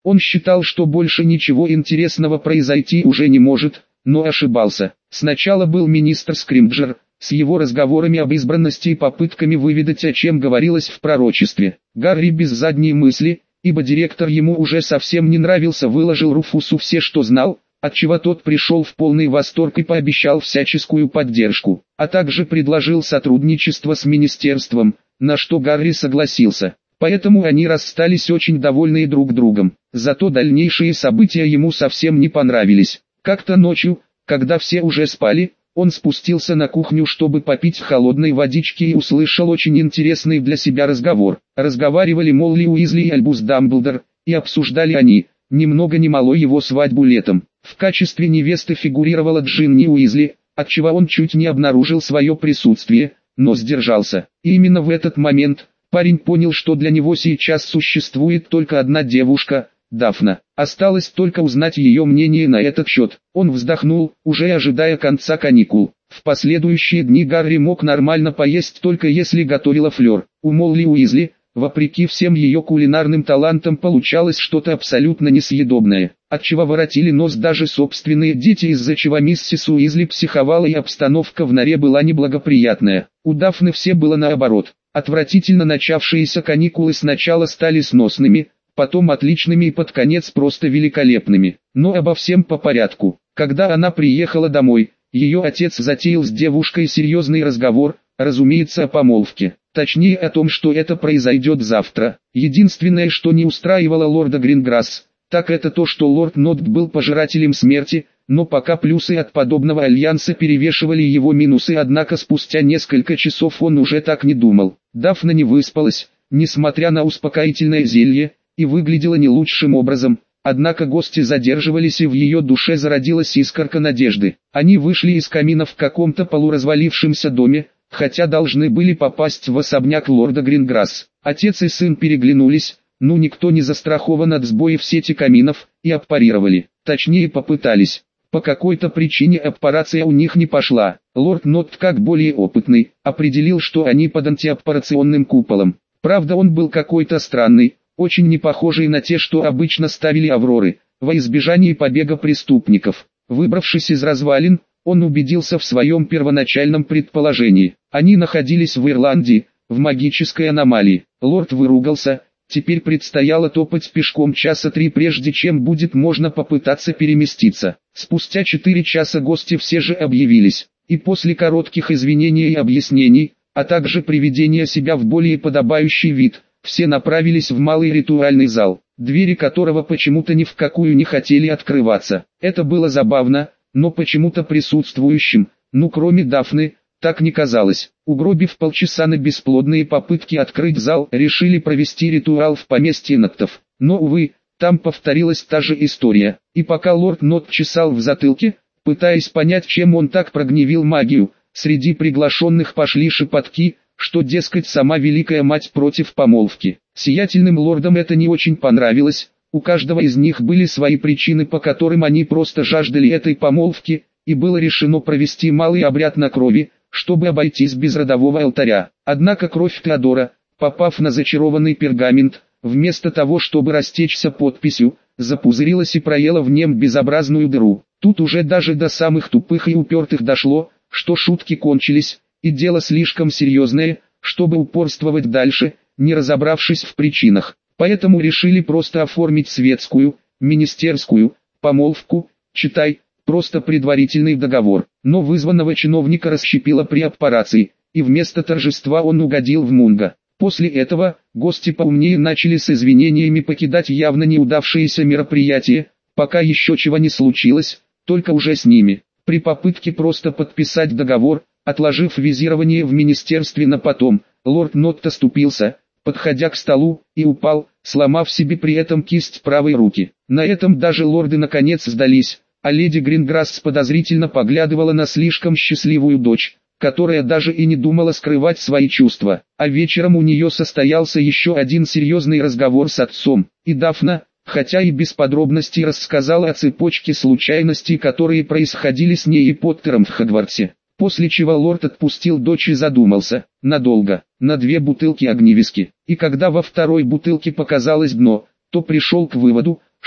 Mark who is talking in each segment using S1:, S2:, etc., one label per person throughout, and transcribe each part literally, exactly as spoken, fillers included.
S1: Он считал, что больше ничего интересного произойти уже не может, но ошибался. Сначала был министр Скримджер, с его разговорами об избранности и попытками выведать, о чем говорилось в пророчестве. Гарри без задней мысли, ибо директор ему уже совсем не нравился, выложил Руфусу все, что знал, отчего тот пришел в полный восторг и пообещал всяческую поддержку, а также предложил сотрудничество с министерством, на что Гарри согласился. Поэтому они расстались очень довольные друг другом. Зато дальнейшие события ему совсем не понравились. Как-то ночью, когда все уже спали, он спустился на кухню, чтобы попить холодной водички, и услышал очень интересный для себя разговор. Разговаривали Молли Уизли и Альбус Дамблдор, и обсуждали они, ни много ни мало, его свадьбу летом. В качестве невесты фигурировала Джинни Уизли, отчего он чуть не обнаружил свое присутствие, но сдержался. И именно в этот момент парень понял, что для него сейчас существует только одна девушка – Дафна. Осталось только узнать ее мнение на этот счет. Он вздохнул, уже ожидая конца каникул. В последующие дни Гарри мог нормально поесть, только если готовила Флёр. У Молли Уизли, вопреки всем ее кулинарным талантам, получалось что-то абсолютно несъедобное, отчего воротили нос даже собственные дети, из-за чего миссис Уизли психовала и обстановка в норе была неблагоприятная. У Дафны все было наоборот. Отвратительно начавшиеся каникулы сначала стали сносными, потом отличными и под конец просто великолепными. Но обо всем по порядку. Когда она приехала домой, ее отец затеял с девушкой серьезный разговор, разумеется, о помолвке. Точнее о том, что это произойдет завтра. Единственное, что не устраивало лорда Гринграсс, так это то, что лорд Нотт был пожирателем смерти, но пока плюсы от подобного альянса перевешивали его минусы, однако спустя несколько часов он уже так не думал. Дафна не выспалась, несмотря на успокоительное зелье, и выглядела не лучшим образом, однако гости задерживались, и в ее душе зародилась искорка надежды. Они вышли из камина в каком-то полуразвалившемся доме, хотя должны были попасть в особняк лорда Гринграсс. Отец и сын переглянулись, ну никто не застрахован от сбоев сети каминов, и аппарировали, точнее попытались. По какой-то причине аппарация у них не пошла. Лорд Нотт, как более опытный, определил, что они под антиаппарационным куполом. Правда, он был какой-то странный, очень не похожий на те, что обычно ставили Авроры, во избежание побега преступников. Выбравшись из развалин, он убедился в своем первоначальном предположении. Они находились в Ирландии, в магической аномалии. Лорд выругался, теперь предстояло топать пешком часа три, прежде чем будет можно попытаться переместиться. Спустя четыре часа гости все же объявились, и после коротких извинений и объяснений, а также приведения себя в более подобающий вид, все направились в малый ритуальный зал, двери которого почему-то ни в какую не хотели открываться. Это было забавно, но почему-то присутствующим, ну кроме Дафны, так не казалось. Угробив полчаса на бесплодные попытки открыть зал, решили провести ритуал в поместье Ноттов. Но, увы, там повторилась та же история. И пока лорд Нотт чесал в затылке, пытаясь понять, чем он так прогневил магию, среди приглашенных пошли шепотки, что, дескать, сама Великая Мать против помолвки. Сиятельным лордам это не очень понравилось, у каждого из них были свои причины, по которым они просто жаждали этой помолвки, и было решено провести малый обряд на крови, чтобы обойтись без родового алтаря. Однако кровь Теодора, попав на зачарованный пергамент, вместо того, чтобы растечься подписью, запузырилась и проела в нем безобразную дыру. Тут уже даже до самых тупых и упертых дошло, что шутки кончились, и дело слишком серьезное, чтобы упорствовать дальше, не разобравшись в причинах. Поэтому решили просто оформить светскую, министерскую, помолвку, читай, просто предварительный договор. Но вызванного чиновника расщепило при аппарации, и вместо торжества он угодил в Мунго. После этого, гости поумнее начали с извинениями покидать явно неудавшееся мероприятие, пока еще чего не случилось, только уже с ними. При попытке просто подписать договор, отложив визирование в министерстве на потом, лорд Нотт оступился, подходя к столу, и упал, сломав себе при этом кисть правой руки. На этом даже лорды наконец сдались, а леди Гринграсс подозрительно поглядывала на слишком счастливую дочь, которая даже и не думала скрывать свои чувства. А вечером у нее состоялся еще один серьезный разговор с отцом, и Дафна, хотя и без подробностей, рассказала о цепочке случайностей, которые происходили с ней и Поттером в Хогвартсе. После чего лорд отпустил дочь и задумался, надолго, на две бутылки огневиски. И когда во второй бутылке показалось дно, то пришел к выводу,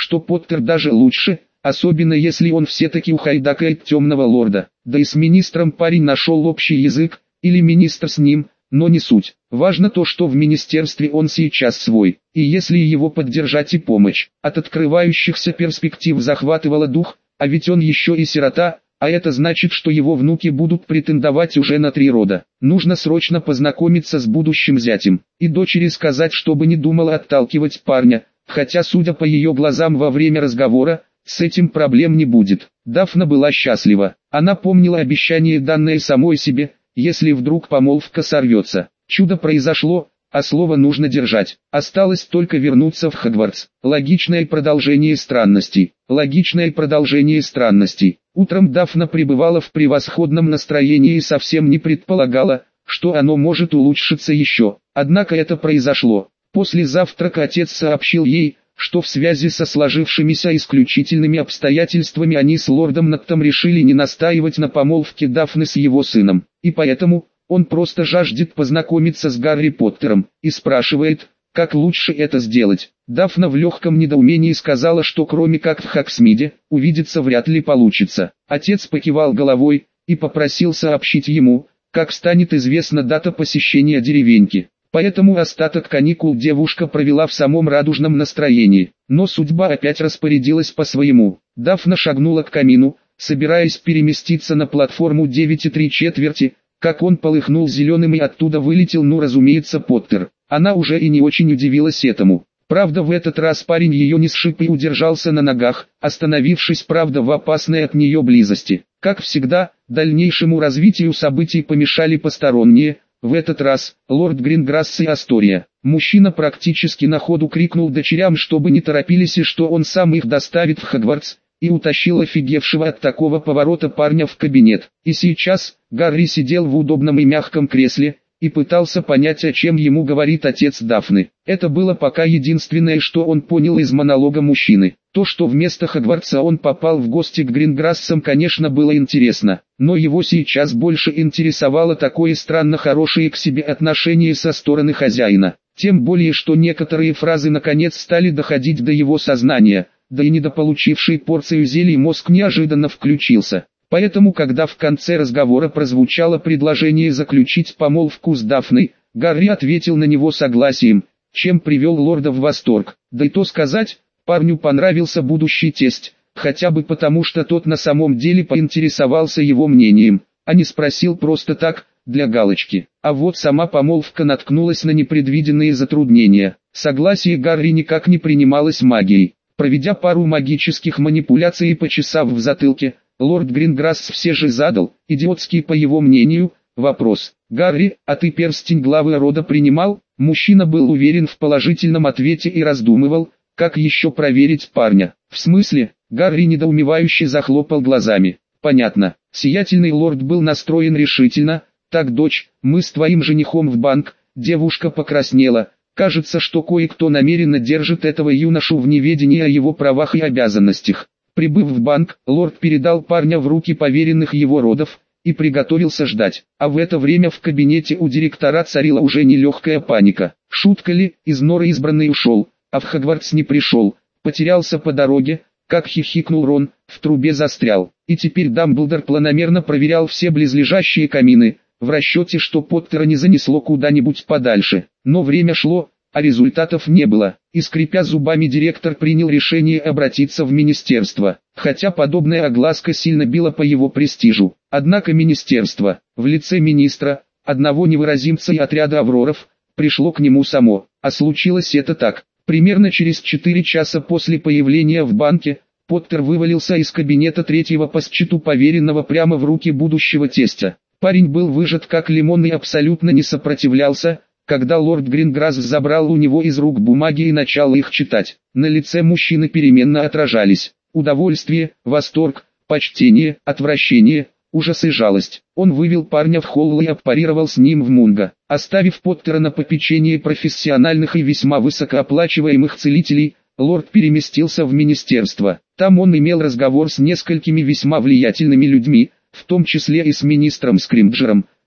S1: что Поттер даже лучше, особенно если он все-таки ухайдакает темного лорда. Да и с министром парень нашел общий язык, или министр с ним, но не суть. Важно то, что в министерстве он сейчас свой, и если его поддержать и помочь. От открывающихся перспектив захватывало дух, а ведь он еще и сирота, а это значит, что его внуки будут претендовать уже на три рода. Нужно срочно познакомиться с будущим зятем, и дочери сказать, чтобы не думала отталкивать парня, хотя, судя по ее глазам во время разговора, с этим проблем не будет. Дафна была счастлива. Она помнила обещание, данное самой себе, если вдруг помолвка сорвется. Чудо произошло, а слово нужно держать. Осталось только вернуться в Хогвартс. Логичное продолжение странностей. Логичное продолжение странностей. Утром Дафна пребывала в превосходном настроении и совсем не предполагала, что оно может улучшиться еще. Однако это произошло. После завтрака отец сообщил ей, что в связи со сложившимися исключительными обстоятельствами они с лордом Нактом решили не настаивать на помолвке Дафны с его сыном, и поэтому он просто жаждет познакомиться с Гарри Поттером, и спрашивает, как лучше это сделать. Дафна в легком недоумении сказала, что кроме как в Хогсмиде, увидеться вряд ли получится. Отец покивал головой и попросил сообщить ему, как станет известна дата посещения деревеньки. Поэтому остаток каникул девушка провела в самом радужном настроении. Но судьба опять распорядилась по-своему. Дафна шагнула к камину, собираясь переместиться на платформу девять и три четверти, как он полыхнул зеленым и оттуда вылетел, ну разумеется, Поттер. Она уже и не очень удивилась этому. Правда, в этот раз парень ее не сшиб и удержался на ногах, остановившись, правда, в опасной от нее близости. Как всегда, дальнейшему развитию событий помешали посторонние. В этот раз лорд Гринграсс и Астория. Мужчина практически на ходу крикнул дочерям, чтобы не торопились и что он сам их доставит в Хогвартс, и утащил офигевшего от такого поворота парня в кабинет. И сейчас Гарри сидел в удобном и мягком кресле и пытался понять, о чем ему говорит отец Дафны. Это было пока единственное, что он понял из монолога мужчины. То, что вместо Хогвартса он попал в гости к Гринграссам, конечно, было интересно, но его сейчас больше интересовало такое странно хорошее к себе отношение со стороны хозяина. Тем более, что некоторые фразы наконец стали доходить до его сознания, да и недополучивший порцию зелий мозг неожиданно включился. Поэтому, когда в конце разговора прозвучало предложение заключить помолвку с Дафной, Гарри ответил на него согласием, чем привел лорда в восторг. Да и то сказать, парню понравился будущий тесть, хотя бы потому, что тот на самом деле поинтересовался его мнением, а не спросил просто так, для галочки. А вот сама помолвка наткнулась на непредвиденные затруднения. Согласие Гарри никак не принималось магией. Проведя пару магических манипуляций и почесав в затылке, лорд Гринграсс все же задал, идиотский по его мнению, вопрос. «Гарри, а ты перстень главы рода принимал?» Мужчина был уверен в положительном ответе и раздумывал, как еще проверить парня. «В смысле?» Гарри недоумевающе захлопал глазами. «Понятно». Сиятельный лорд был настроен решительно. «Так, дочь, мы с твоим женихом в банк». Девушка покраснела. Кажется, что кое-кто намеренно держит этого юношу в неведении о его правах и обязанностях. Прибыв в банк, лорд передал парня в руки поверенных его родов и приготовился ждать. А в это время в кабинете у директора царила уже нелегкая паника. Шутка ли, из норы избранный ушел, а в Хогвартс не пришел, потерялся по дороге, как хихикнул Рон, в трубе застрял. И теперь Дамблдор планомерно проверял все близлежащие камины, в расчете, что Поттера не занесло куда-нибудь подальше. Но время шло, а результатов не было, и скрипя зубами директор принял решение обратиться в министерство, хотя подобная огласка сильно била по его престижу. Однако министерство, в лице министра, одного невыразимца и отряда авроров, пришло к нему само, а случилось это так. Примерно через четыре часа после появления в банке, Поттер вывалился из кабинета третьего по счету поверенного прямо в руки будущего тестя. Парень был выжат как лимон и абсолютно не сопротивлялся, когда лорд Гринграсс забрал у него из рук бумаги и начал их читать. На лице мужчины переменно отражались удовольствие, восторг, почтение, отвращение, ужас и жалость. Он вывел парня в холл и аппарировал с ним в Мунго, оставив Поттера на попечение профессиональных и весьма высокооплачиваемых целителей. Лорд переместился в министерство. Там он имел разговор с несколькими весьма влиятельными людьми, в том числе и с министром Скримджером.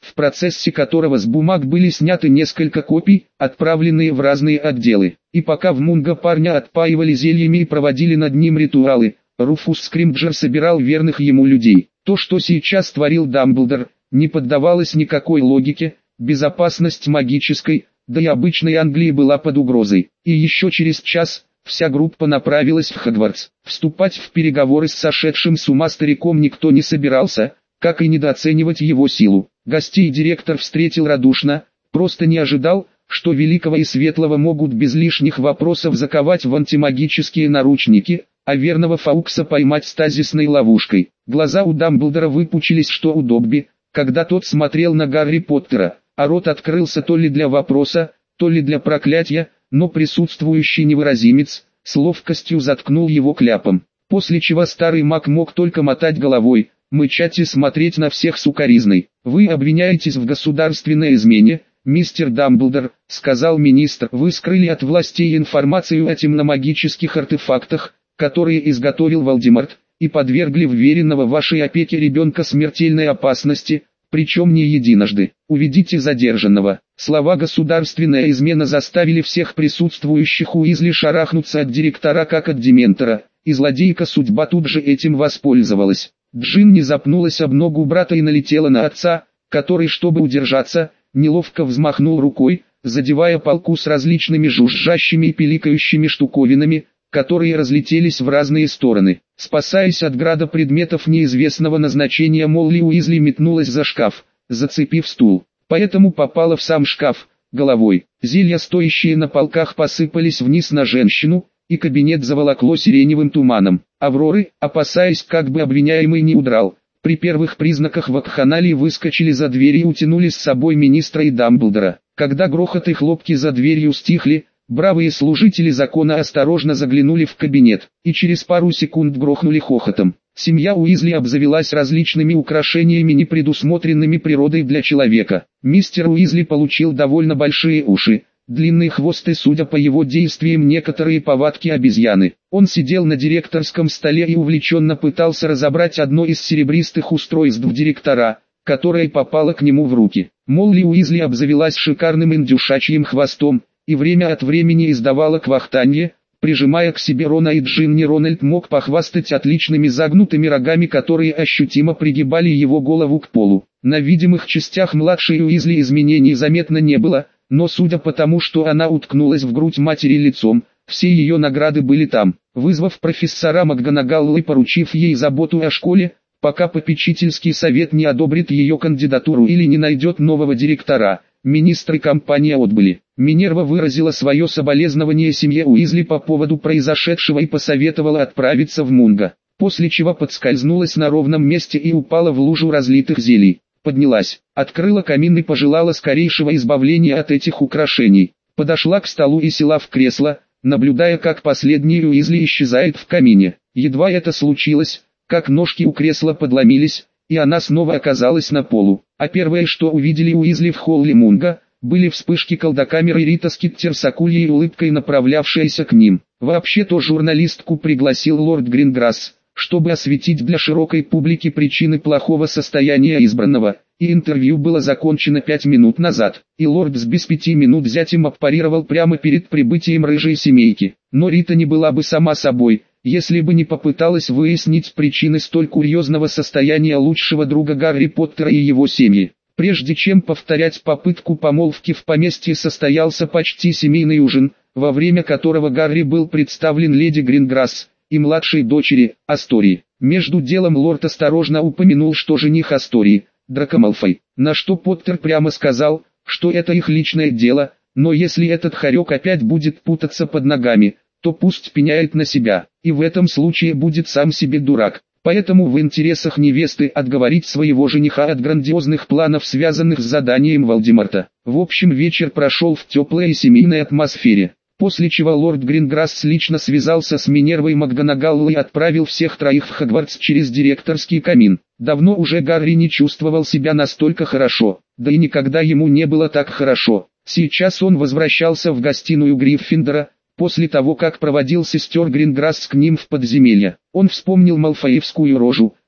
S1: в процессе которого с бумаг были сняты несколько копий, отправленные в разные отделы. И пока в Мунго парня отпаивали зельями и проводили над ним ритуалы, Руфус Скримджер собирал верных ему людей. То, что сейчас творил Дамблдор, не поддавалось никакой логике. Безопасность магической, да и обычной Англии была под угрозой. И еще через час вся группа направилась в Хогвартс. Вступать в переговоры с сошедшим с ума стариком никто не собирался, как и недооценивать его силу. Гостей директор встретил радушно, просто не ожидал, что Великого и Светлого могут без лишних вопросов заковать в антимагические наручники, а верного Фаукса поймать стазисной ловушкой. Глаза у Дамблдора выпучились что у Добби, когда тот смотрел на Гарри Поттера, а рот открылся то ли для вопроса, то ли для проклятия, но присутствующий невыразимец с ловкостью заткнул его кляпом, после чего старый маг мог только мотать головой, мычать и смотреть на всех с укоризной. «Вы обвиняетесь в государственной измене, мистер Дамблдор», — сказал министр. «Вы скрыли от властей информацию о темномагических артефактах, которые изготовил Волдеморт, и подвергли вверенного вашей опеке ребенка смертельной опасности, причем не единожды. Уведите задержанного». Слова «государственная измена» заставили всех присутствующих Уизли шарахнуться от директора как от дементора, и злодейка судьба тут же этим воспользовалась. Джин не запнулась об ногу брата и налетела на отца, который, чтобы удержаться, неловко взмахнул рукой, задевая полку с различными жужжащими и пиликающими штуковинами, которые разлетелись в разные стороны. Спасаясь от града предметов неизвестного назначения, Молли Уизли метнулась за шкаф, зацепив стул. Поэтому попала в сам шкаф, головой. Зелья, стоящие на полках, посыпались вниз на женщину, и кабинет заволокло сиреневым туманом. Авроры, опасаясь, как бы обвиняемый не удрал, при первых признаках вакханалии выскочили за дверь и утянули с собой министра и Дамблдора. Когда грохот и хлопки за дверью стихли, бравые служители закона осторожно заглянули в кабинет, и через пару секунд грохнули хохотом. Семья Уизли обзавелась различными украшениями, не предусмотренными природой для человека. Мистер Уизли получил довольно большие уши, длинный хвост и, судя по его действиям, некоторые повадки обезьяны. Он сидел на директорском столе и увлеченно пытался разобрать одно из серебристых устройств директора, которое попало к нему в руки. Молли Уизли обзавелась шикарным индюшачьим хвостом, и время от времени издавала квахтанье, прижимая к себе Рона и Джинни. Рональд мог похвастать отличными загнутыми рогами, которые ощутимо пригибали его голову к полу. На видимых частях младшей Уизли изменений заметно не было, но судя по тому, что она уткнулась в грудь матери лицом, все ее награды были там. Вызвав профессора МакГонагалл и поручив ей заботу о школе, пока попечительский совет не одобрит ее кандидатуру или не найдет нового директора, министры компании отбыли. Минерва выразила свое соболезнование семье Уизли по поводу произошедшего и посоветовала отправиться в Мунго, после чего подскользнулась на ровном месте и упала в лужу разлитых зелий. Поднялась, открыла камин и пожелала скорейшего избавления от этих украшений. Подошла к столу и села в кресло, наблюдая, как последний Уизли исчезает в камине. Едва это случилось, как ножки у кресла подломились, и она снова оказалась на полу. А первое, что увидели Уизли в холле Мунго, были вспышки колдокамеры Рита Скиттер с акульей улыбкой, направлявшаяся к ним. Вообще-то журналистку пригласил лорд Гринграсс, чтобы осветить для широкой публики причины плохого состояния избранного, и интервью было закончено пять минут назад, и лорд с без пяти минут зятем аппарировал прямо перед прибытием рыжей семейки. Но Рита не была бы сама собой, если бы не попыталась выяснить причины столь курьезного состояния лучшего друга Гарри Поттера и его семьи. Прежде чем повторять попытку помолвки, в поместье состоялся почти семейный ужин, во время которого Гарри был представлен леди Гринграсс и младшей дочери, Астории. Между делом лорд осторожно упомянул, что жених Астории, Драко Малфой, на что Поттер прямо сказал, что это их личное дело, но если этот хорек опять будет путаться под ногами, то пусть пеняет на себя, и в этом случае будет сам себе дурак. Поэтому в интересах невесты отговорить своего жениха от грандиозных планов, связанных с заданием Волдеморта. В общем, вечер прошел в теплой и семейной атмосфере. После чего лорд Гринграсс лично связался с Минервой МакГонагалл и отправил всех троих в Хогвартс через директорский камин. Давно уже Гарри не чувствовал себя настолько хорошо, да и никогда ему не было так хорошо. Сейчас он возвращался в гостиную Гриффиндора, после того как проводил сестер Гринграсс к ним в подземелье. Он вспомнил малфоевскую рожу,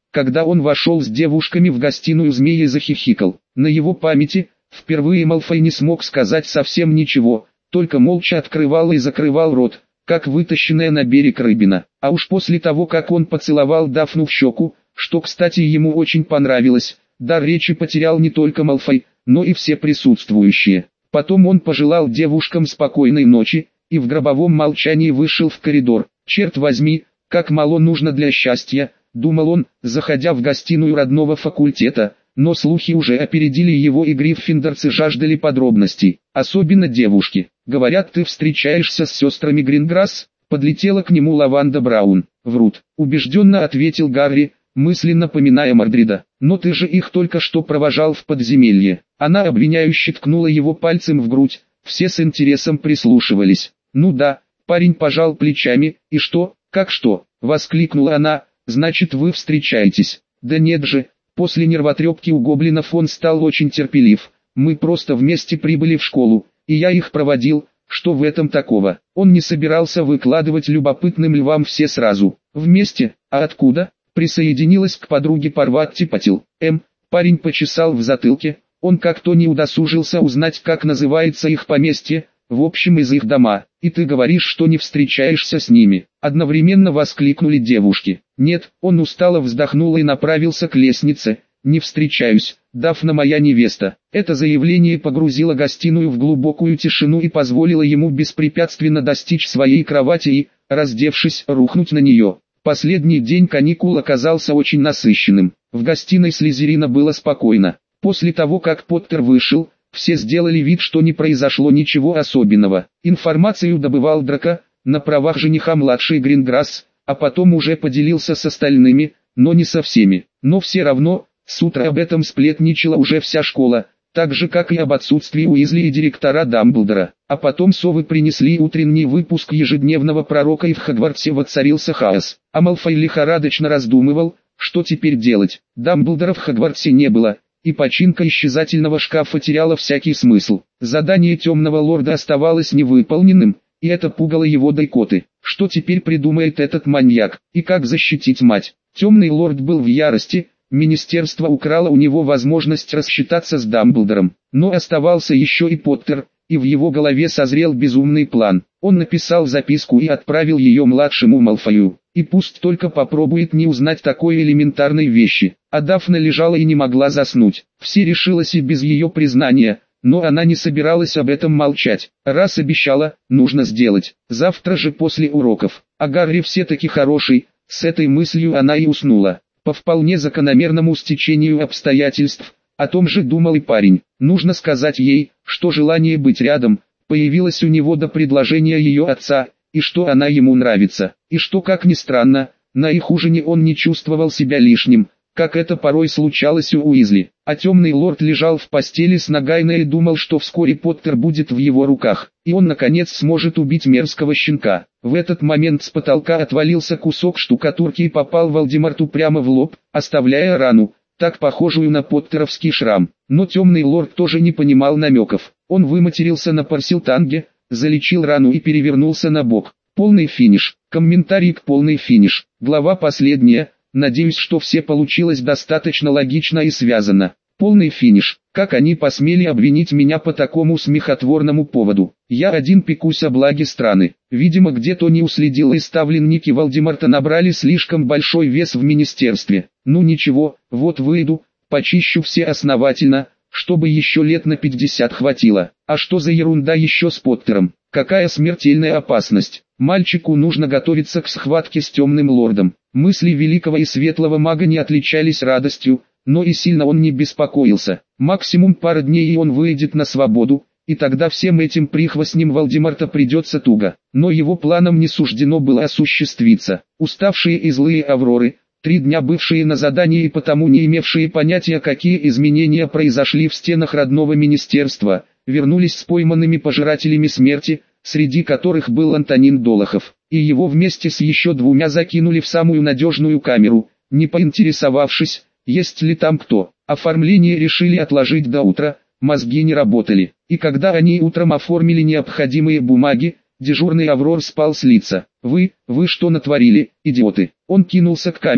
S1: Когда он вошел с девушками в гостиную, змея захихикал. На его памяти впервые Малфой не смог сказать совсем ничего, только молча открывал и закрывал рот, как вытащенная на берег рыбина. А уж после того, как он поцеловал Дафну в щеку, что, кстати, ему очень понравилось, дар речи потерял не только Малфой, но и все присутствующие. Потом он пожелал девушкам спокойной ночи, и в гробовом молчании вышел в коридор. «Черт возьми, как мало нужно для счастья», — думал он, заходя в гостиную родного факультета, но слухи уже опередили его, и гриффиндорцы жаждали подробностей, особенно девушки. «Говорят, ты встречаешься с сестрами Гринграсс?» — подлетела к нему Лаванда Браун. «Врут», — убежденно ответил Гарри, мысленно поминая Мордрида. «Но ты же их только что провожал в подземелье». Она обвиняюще ткнула его пальцем в грудь, все с интересом прислушивались. «Ну да», — парень пожал плечами. «И что, как что?» — воскликнула она. «Значит, вы встречаетесь?» «Да нет же». После нервотрепки у гоблинов он стал очень терпелив. «Мы просто вместе прибыли в школу, и я их проводил. Что в этом такого?» Он не собирался выкладывать любопытным львам все сразу. «Вместе? А откуда?» Присоединилась к подруге Парватти Патил. М. Парень почесал в затылке. Он как-то не удосужился узнать, как называется их поместье, в общем, из их дома. «И ты говоришь, что не встречаешься с ними?» Одновременно воскликнули девушки. «Нет», он устало вздохнул и направился к лестнице. «Не встречаюсь, Дафна моя невеста». Это заявление погрузило гостиную в глубокую тишину и позволило ему беспрепятственно достичь своей кровати и, раздевшись, рухнуть на нее. Последний день каникул оказался очень насыщенным. В гостиной Слизерина было спокойно. После того, как Поттер вышел, все сделали вид, что не произошло ничего особенного. Информацию добывал Драко, на правах жениха младшей Гринграсс, а потом уже поделился с остальными, но не со всеми. Но все равно, с утра об этом сплетничала уже вся школа, так же как и об отсутствии Уизли и директора Дамблдора. А потом совы принесли утренний выпуск ежедневного пророка, и в Хогвартсе воцарился хаос. А Малфой лихорадочно раздумывал, что теперь делать. Дамблдора в Хогвартсе не было, и починка исчезательного шкафа теряла всякий смысл. Задание темного лорда оставалось невыполненным, и это пугало его до икоты. Что теперь придумает этот маньяк, и как защитить мать? Темный лорд был в ярости, министерство украло у него возможность рассчитаться с Дамблдором. Но оставался еще и Поттер, и в его голове созрел безумный план. Он написал записку и отправил ее младшему Малфою. И пусть только попробует не узнать такой элементарной вещи. А Дафна лежала и не могла заснуть. Все решилось и без ее признания, но она не собиралась об этом молчать. Раз обещала, нужно сделать. Завтра же после уроков. А Гарри все-таки хороший, с этой мыслью она и уснула. По вполне закономерному стечению обстоятельств, о том же думал и парень. Нужно сказать ей, что желание быть рядом появилось у него до предложения ее отца, и что она ему нравится, и что, как ни странно, на их ужине он не чувствовал себя лишним, как это порой случалось у Уизли. А темный лорд лежал в постели с Нагайной и думал, что вскоре Поттер будет в его руках, и он наконец сможет убить мерзкого щенка. В этот момент с потолка отвалился кусок штукатурки и попал Волдеморту прямо в лоб, оставляя рану, так похожую на поттеровский шрам. Но темный лорд тоже не понимал намеков. Он выматерился на парсилтанге, залечил рану и перевернулся на бок. Полный финиш. Комментарий к полный финиш. Глава последняя. Надеюсь, что все получилось достаточно логично и связано. Полный финиш. Как они посмели обвинить меня по такому смехотворному поводу? Я один пекусь о благе страны. Видимо, где-то не уследил, и ставленники Волдеморта набрали слишком большой вес в министерстве. Ну ничего, вот выйду, почищу все основательно, чтобы еще лет на пятьдесят хватило. А что за ерунда еще с Поттером? Какая смертельная опасность? Мальчику нужно готовиться к схватке с темным лордом. Мысли великого и светлого мага не отличались радостью, но и сильно он не беспокоился. Максимум пара дней и он выйдет на свободу, и тогда всем этим прихвостням Волдеморта придется туго. Но его планам не суждено было осуществиться. Уставшие и злые Авроры, три дня бывшие на задании и потому не имевшие понятия, какие изменения произошли в стенах родного министерства, вернулись с пойманными пожирателями смерти, среди которых был Антонин Долохов, и его вместе с еще двумя закинули в самую надежную камеру, не поинтересовавшись, есть ли там кто. Оформление решили отложить до утра, мозги не работали, и когда они утром оформили необходимые бумаги, дежурный Аврор спал с лица. «Вы, вы что натворили, идиоты?» Он кинулся к камерам,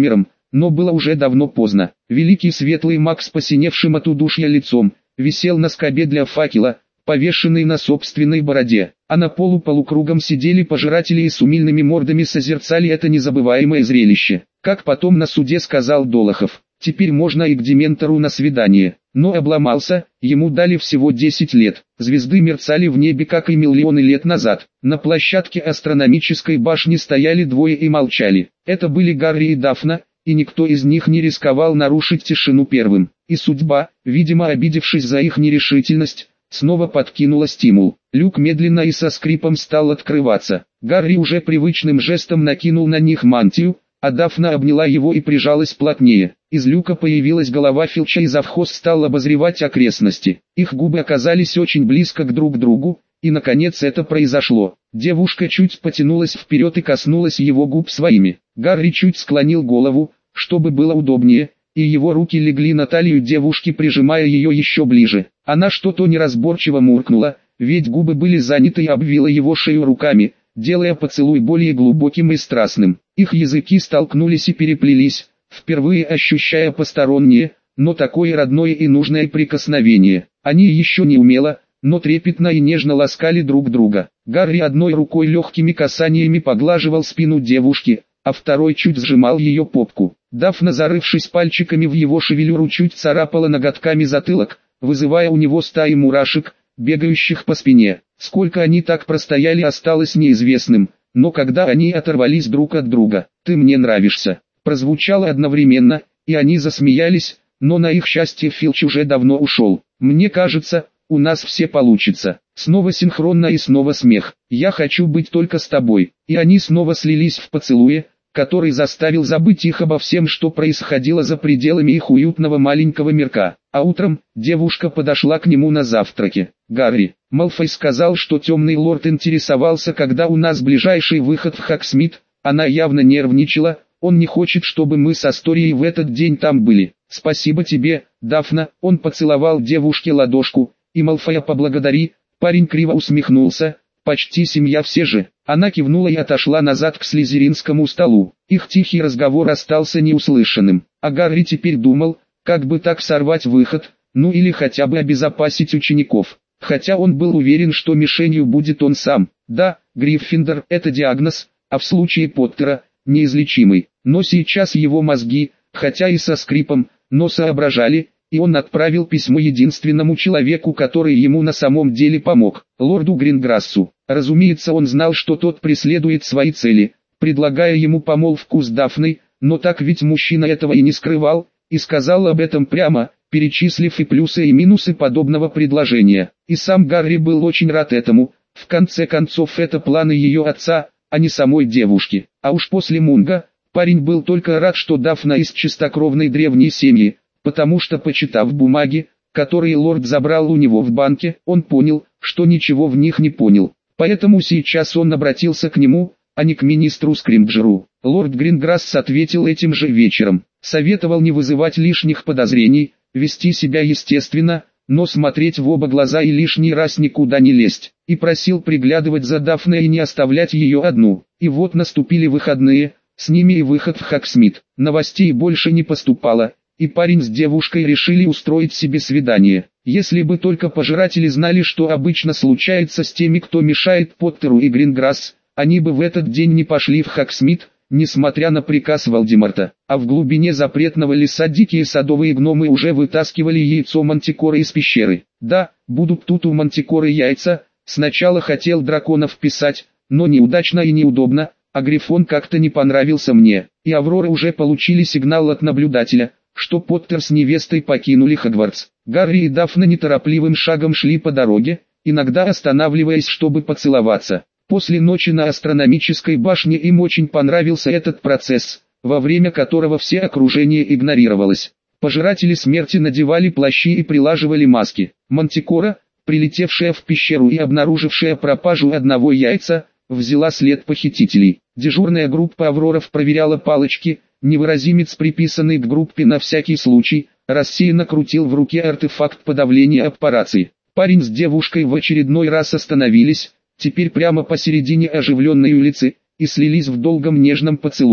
S1: но было уже давно поздно. Великий светлый маг с посиневшим от удушья лицом висел на скобе для факела, повешенный на собственной бороде, а на полу полукругом сидели пожиратели и с умильными мордами созерцали это незабываемое зрелище. Как потом на суде сказал Долохов, теперь можно и к дементору на свидание. Но обломался, ему дали всего десять лет. Звезды мерцали в небе, как и миллионы лет назад. На площадке астрономической башни стояли двое и молчали. Это были Гарри и Дафна, и никто из них не рисковал нарушить тишину первым. И судьба, видимо обидевшись за их нерешительность, снова подкинула стимул. Люк медленно и со скрипом стал открываться. Гарри уже привычным жестом накинул на них мантию, а Дафна обняла его и прижалась плотнее. Из люка появилась голова Филча и завхоз стал обозревать окрестности. Их губы оказались очень близко к друг другу, и наконец это произошло. Девушка чуть потянулась вперед и коснулась его губ своими. Гарри чуть склонил голову, чтобы было удобнее, и его руки легли на талию девушки, прижимая ее еще ближе. Она что-то неразборчиво муркнула, ведь губы были заняты, и обвила его шею руками, делая поцелуй более глубоким и страстным. Их языки столкнулись и переплелись, впервые ощущая постороннее, но такое родное и нужное прикосновение. Они еще не умело, но трепетно и нежно ласкали друг друга. Гарри одной рукой легкими касаниями поглаживал спину девушки, а второй чуть сжимал ее попку. Дафна, зарывшись пальчиками в его шевелюру, чуть царапала ноготками затылок, вызывая у него стаи мурашек, бегающих по спине. Сколько они так простояли, осталось неизвестным, но когда они оторвались друг от друга, «Ты мне нравишься», прозвучало одновременно, и они засмеялись, но на их счастье Филч уже давно ушел. «Мне кажется, у нас все получится». Снова синхронно и снова смех. «Я хочу быть только с тобой». И они снова слились в поцелуе, который заставил забыть их обо всем, что происходило за пределами их уютного маленького мирка. А утром девушка подошла к нему на завтраке. «Гарри, Малфой сказал, что темный лорд интересовался, когда у нас ближайший выход в Хогсмит». Она явно нервничала, «Он не хочет, чтобы мы с Асторией в этот день там были». «Спасибо тебе, Дафна». Он поцеловал девушке ладошку, «И Малфоя поблагодари». Парень криво усмехнулся, «Почти семья все же». Она кивнула и отошла назад к слизеринскому столу. Их тихий разговор остался неуслышанным. А Гарри теперь думал, как бы так сорвать выход, ну или хотя бы обезопасить учеников. Хотя он был уверен, что мишенью будет он сам. Да, Гриффиндор – это диагноз, а в случае Поттера – неизлечимый. Но сейчас его мозги, хотя и со скрипом, но соображали, и он отправил письмо единственному человеку, который ему на самом деле помог, лорду Гринграссу. Разумеется, он знал, что тот преследует свои цели, предлагая ему помолвку с Дафной, но так ведь мужчина этого и не скрывал, и сказал об этом прямо, перечислив и плюсы и минусы подобного предложения. И сам Гарри был очень рад этому, в конце концов это планы ее отца, а не самой девушки. А уж после Мунга, парень был только рад, что Дафна из чистокровной древней семьи, потому что, почитав бумаги, которые лорд забрал у него в банке, он понял, что ничего в них не понял. Поэтому сейчас он обратился к нему, а не к министру Скримджеру. Лорд Гринграсс ответил этим же вечером. Советовал не вызывать лишних подозрений, вести себя естественно, но смотреть в оба глаза и лишний раз никуда не лезть. И просил приглядывать за Дафной и не оставлять ее одну. И вот наступили выходные, с ними и выход в Хогсмит. Новостей больше не поступало, и парень с девушкой решили устроить себе свидание. Если бы только пожиратели знали, что обычно случается с теми, кто мешает Поттеру и Гринграсс, они бы в этот день не пошли в Хогсмит, несмотря на приказ Волдеморта. А в глубине запретного леса дикие садовые гномы уже вытаскивали яйцо Мантикоры из пещеры. Да, будут тут у Мантикоры яйца, сначала хотел драконов писать, но неудачно и неудобно, а Грифон как-то не понравился мне. И Аврора уже получили сигнал от наблюдателя, что Поттер с невестой покинули Хогвартс. Гарри и Дафна неторопливым шагом шли по дороге, иногда останавливаясь, чтобы поцеловаться. После ночи на астрономической башне им очень понравился этот процесс, во время которого все окружение игнорировалось. Пожиратели смерти надевали плащи и прилаживали маски. Мантикора, прилетевшая в пещеру и обнаружившая пропажу одного яйца, взяла след похитителей. Дежурная группа Авроров проверяла палочки. Невыразимец, приписанный к группе на всякий случай, рассеянно крутил в руке артефакт подавления аппарации. Парень с девушкой в очередной раз остановились, теперь прямо посередине оживленной улицы, и слились в долгом нежном поцелуе.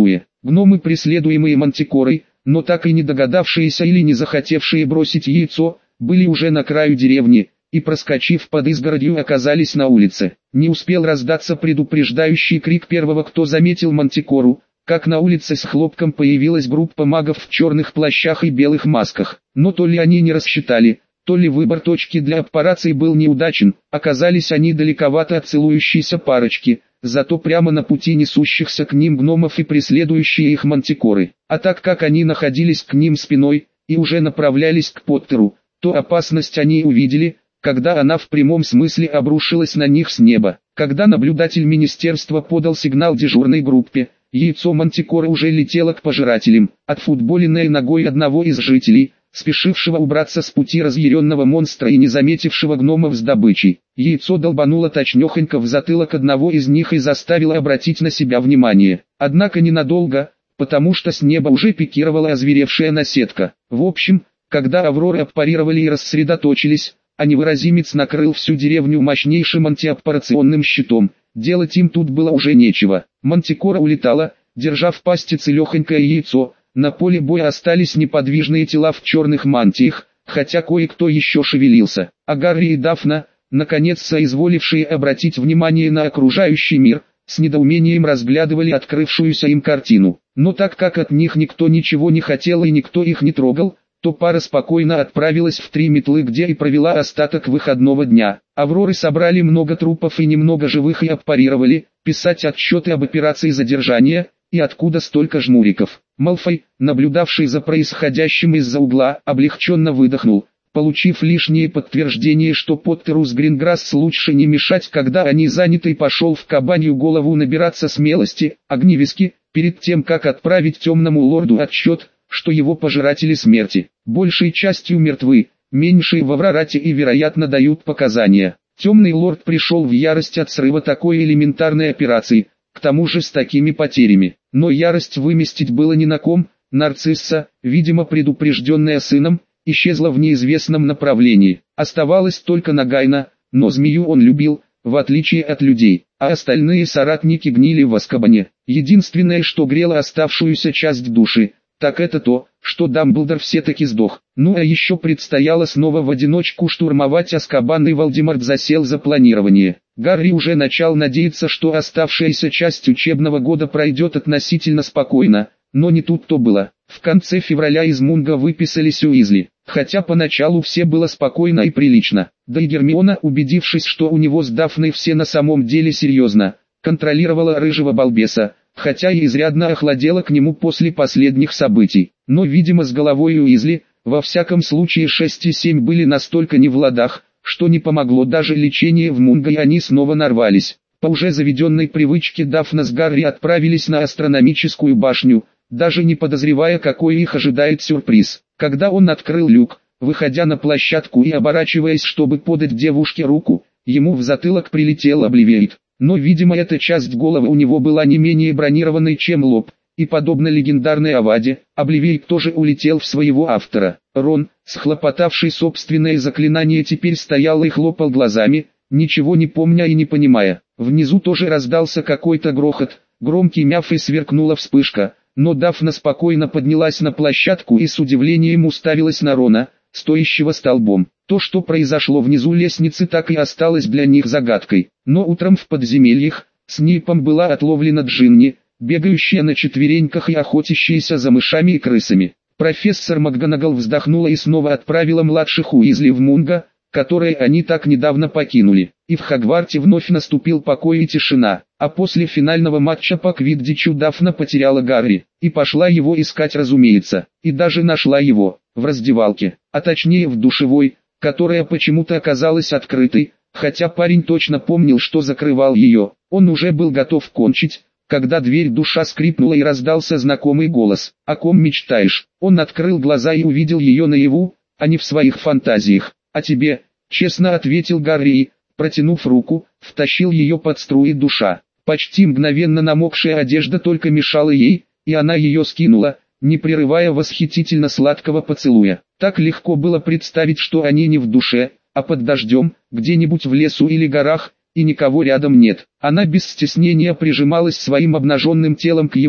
S1: Гномы, преследуемые Мантикорой, но так и не догадавшиеся или не захотевшие бросить яйцо, были уже на краю деревни, и, проскочив под изгородью, оказались на улице. Не успел раздаться предупреждающий крик первого, кто заметил Мантикору, как на улице с хлопком появилась группа магов в черных плащах и белых масках. Но то ли они не рассчитали, то ли выбор точки для операции был неудачен, оказались они далековато от целующейся парочки, зато прямо на пути несущихся к ним гномов и преследующие их Мантикоры. А так как они находились к ним спиной, и уже направлялись к Поттеру, то опасность они увидели, когда она в прямом смысле обрушилась на них с неба. Когда наблюдатель министерства подал сигнал дежурной группе, яйцо Мантикоры уже летело к пожирателям, отфутболенное ногой одного из жителей, спешившего убраться с пути разъяренного монстра и не заметившего гномов с добычей. Яйцо долбануло точнёхонько в затылок одного из них и заставило обратить на себя внимание. Однако ненадолго, потому что с неба уже пикировала озверевшая наседка. В общем, когда Авроры аппарировали и рассредоточились, а невыразимец накрыл всю деревню мощнейшим антиаппарационным щитом. Делать им тут было уже нечего. Мантикора улетала, держа в пасти целехонькое яйцо. На поле боя остались неподвижные тела в черных мантиях, хотя кое-кто еще шевелился. А Гарри и Дафна, наконец соизволившие обратить внимание на окружающий мир, с недоумением разглядывали открывшуюся им картину. Но так как от них никто ничего не хотел и никто их не трогал, то пара спокойно отправилась в Три Метлы, где и провела остаток выходного дня. Авроры собрали много трупов и немного живых и аппарировали, писать отчеты об операции задержания, и откуда столько жмуриков. Малфой, наблюдавший за происходящим из-за угла, облегченно выдохнул, получив лишнее подтверждение, что Поттеру с Гринграсс лучше не мешать, когда они заняты, и пошел в кабанью голову набираться смелости, огневиски, перед тем как отправить темному лорду отчет, что его пожиратели смерти, большей частью мертвы, меньшие в Аврорате и вероятно дают показания. Темный лорд пришел в ярость от срыва такой элементарной операции, к тому же с такими потерями. Но ярость выместить было ни на ком. Нарцисса, видимо предупрежденная сыном, исчезла в неизвестном направлении. Оставалась только Нагайна, но змею он любил, в отличие от людей, а остальные соратники гнили в Азкабане. Единственное, что грело оставшуюся часть души, так это то, что Дамблдор все-таки сдох. Ну а еще предстояло снова в одиночку штурмовать Азкабан, и Волдеморт засел за планирование. Гарри уже начал надеяться, что оставшаяся часть учебного года пройдет относительно спокойно, но не тут-то было. В конце февраля из Мунга выписались Уизли, хотя поначалу все было спокойно и прилично. Да и Гермиона, убедившись, что у него с Дафной все на самом деле серьезно, контролировала рыжего балбеса, хотя и изрядно охладела к нему после последних событий. Но, видимо, с головой Уизли, во всяком случае шесть и семь были настолько не в ладах, что не помогло даже лечение в Мунго, и они снова нарвались. По уже заведенной привычке Дафна с Гарри отправились на астрономическую башню, даже не подозревая, какой их ожидает сюрприз. Когда он открыл люк, выходя на площадку и оборачиваясь, чтобы подать девушке руку, ему в затылок прилетел Обливиейт. Но, видимо, эта часть головы у него была не менее бронированной, чем лоб, и, подобно легендарной Аваде, Обливиейт тоже улетел в своего автора. Рон, схлопотавший собственное заклинание, теперь стоял и хлопал глазами, ничего не помня и не понимая. Внизу тоже раздался какой-то грохот, громкий мяв и сверкнула вспышка, но Дафна спокойно поднялась на площадку и с удивлением уставилась на Рона, стоящего столбом. То, что произошло внизу лестницы, так и осталось для них загадкой. Но утром в подземельях, Снейпом была отловлена Джинни, бегающая на четвереньках и охотящаяся за мышами и крысами. Профессор МакГонагал вздохнула и снова отправила младших Уизли в Мунго, которые они так недавно покинули. И в Хогварте вновь наступил покой и тишина. А после финального матча по квиддичу Дафна потеряла Гарри, и пошла его искать, разумеется, и даже нашла его, в раздевалке, а точнее в душевой, которая почему-то оказалась открытой, хотя парень точно помнил, что закрывал ее. Он уже был готов кончить, когда дверь душа скрипнула и раздался знакомый голос. «О ком мечтаешь?» Он открыл глаза и увидел ее наяву, а не в своих фантазиях. «О тебе», — честно ответил Гарри и, протянув руку, втащил ее под струи душа. Почти мгновенно намокшая одежда только мешала ей, и она ее скинула, не прерывая восхитительно сладкого поцелуя. Так легко было представить, что они не в душе, а под дождем, где-нибудь в лесу или горах, и никого рядом нет. Она без стеснения прижималась своим обнаженным телом к его,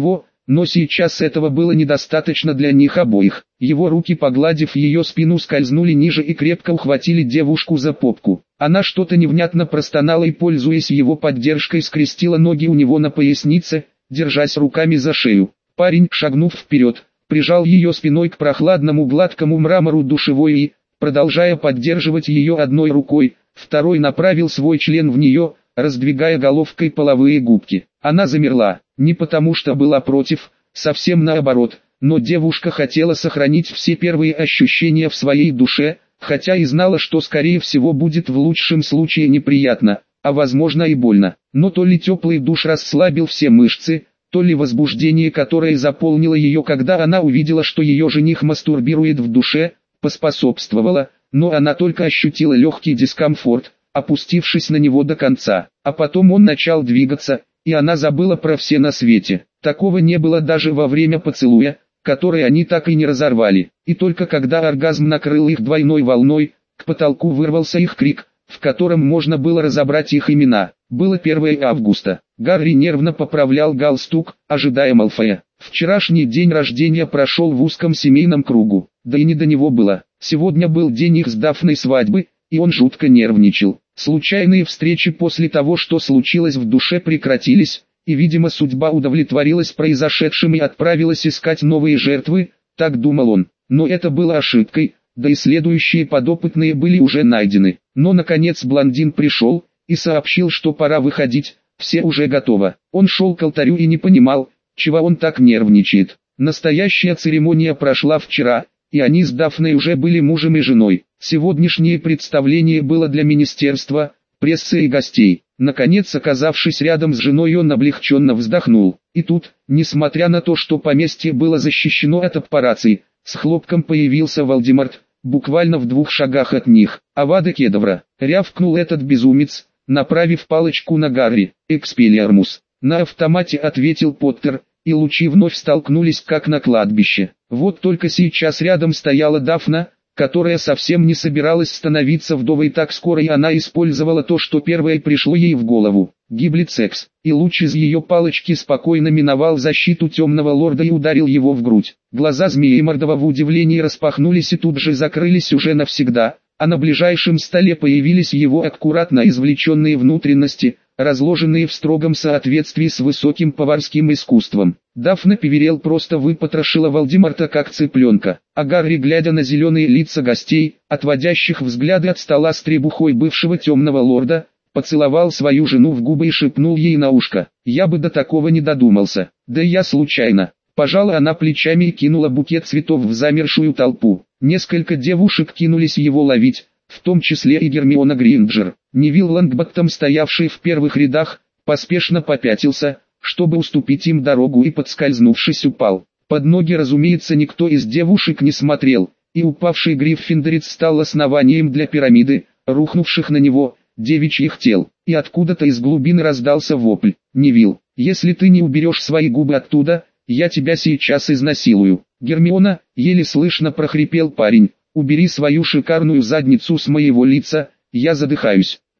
S1: но сейчас этого было недостаточно для них обоих. Его руки, погладив ее спину, скользнули ниже и крепко ухватили девушку за попку. Она что-то невнятно простонала и, пользуясь его поддержкой, скрестила ноги у него на пояснице, держась руками за шею. Парень, шагнув вперед, прижал ее спиной к прохладному гладкому мрамору душевой и, продолжая поддерживать ее одной рукой, второй направил свой член в нее, раздвигая головкой половые губки. Она замерла, не потому что была против, совсем наоборот, но девушка хотела сохранить все первые ощущения в своей душе, хотя и знала, что скорее всего будет в лучшем случае неприятно, а возможно и больно. Но то ли теплый душ расслабил все мышцы, то ли возбуждение, которое заполнило ее, когда она увидела, что ее жених мастурбирует в душе, поспособствовало, но она только ощутила легкий дискомфорт, опустившись на него до конца. А потом он начал двигаться, и она забыла про все на свете. Такого не было даже во время поцелуя, который они так и не разорвали. И только когда оргазм накрыл их двойной волной, к потолку вырвался их крик, в котором можно было разобрать их имена. Было первое августа. Гарри нервно поправлял галстук, ожидая Малфоя. Вчерашний день рождения прошел в узком семейном кругу, да и не до него было. Сегодня был день их с Дафной свадьбы, и он жутко нервничал. Случайные встречи после того, что случилось в душе, прекратились, и, видимо, судьба удовлетворилась произошедшим и отправилась искать новые жертвы, так думал он. Но это было ошибкой, да и следующие подопытные были уже найдены. Но наконец блондин пришел и сообщил, что пора выходить, все уже готово. Он шел к алтарю и не понимал, чего он так нервничает. Настоящая церемония прошла вчера, и они с Дафной уже были мужем и женой. Сегодняшнее представление было для министерства, прессы и гостей. Наконец, оказавшись рядом с женой, он облегченно вздохнул. И тут, несмотря на то, что поместье было защищено от папарацци, с хлопком появился Волдеморт, буквально в двух шагах от них. «Авада кедавра!» — рявкнул этот безумец, направив палочку на Гарри. «Экспеллиармус!» — на автомате ответил Поттер, и лучи вновь столкнулись, как на кладбище. Вот только сейчас рядом стояла Дафна, которая совсем не собиралась становиться вдовой так скоро, и она использовала то, что первое пришло ей в голову — гиблицекс, и луч из ее палочки спокойно миновал защиту темного лорда и ударил его в грудь. Глаза Змеемордова в удивлении распахнулись и тут же закрылись уже навсегда, а на ближайшем столе появились его аккуратно извлеченные внутренности, разложенные в строгом соответствии с высоким поварским искусством. Дафна Певерел просто выпотрошила Волдеморта как цыпленка, а Гарри, глядя на зеленые лица гостей, отводящих взгляды от стола с требухой бывшего темного лорда, поцеловал свою жену в губы и шепнул ей на ушко: «Я бы до такого не додумался, да я случайно». Пожала она плечами и кинула букет цветов в замершую толпу. Несколько девушек кинулись его ловить, в том числе и Гермиона Грейнджер. Невилл Лонгботтом, стоявший в первых рядах, поспешно попятился, чтобы уступить им дорогу, и, подскользнувшись, упал. Под ноги, разумеется, никто из девушек не смотрел, и упавший Гриффиндорец стал основанием для пирамиды, рухнувших на него, девичьих тел. И откуда-то из глубины раздался вопль: «Невилл, если ты не уберешь свои губы оттуда, я тебя сейчас изнасилую». «Гермиона», — еле слышно прохрипел парень, — «убери свою шикарную задницу с моего лица, я задыхаюсь».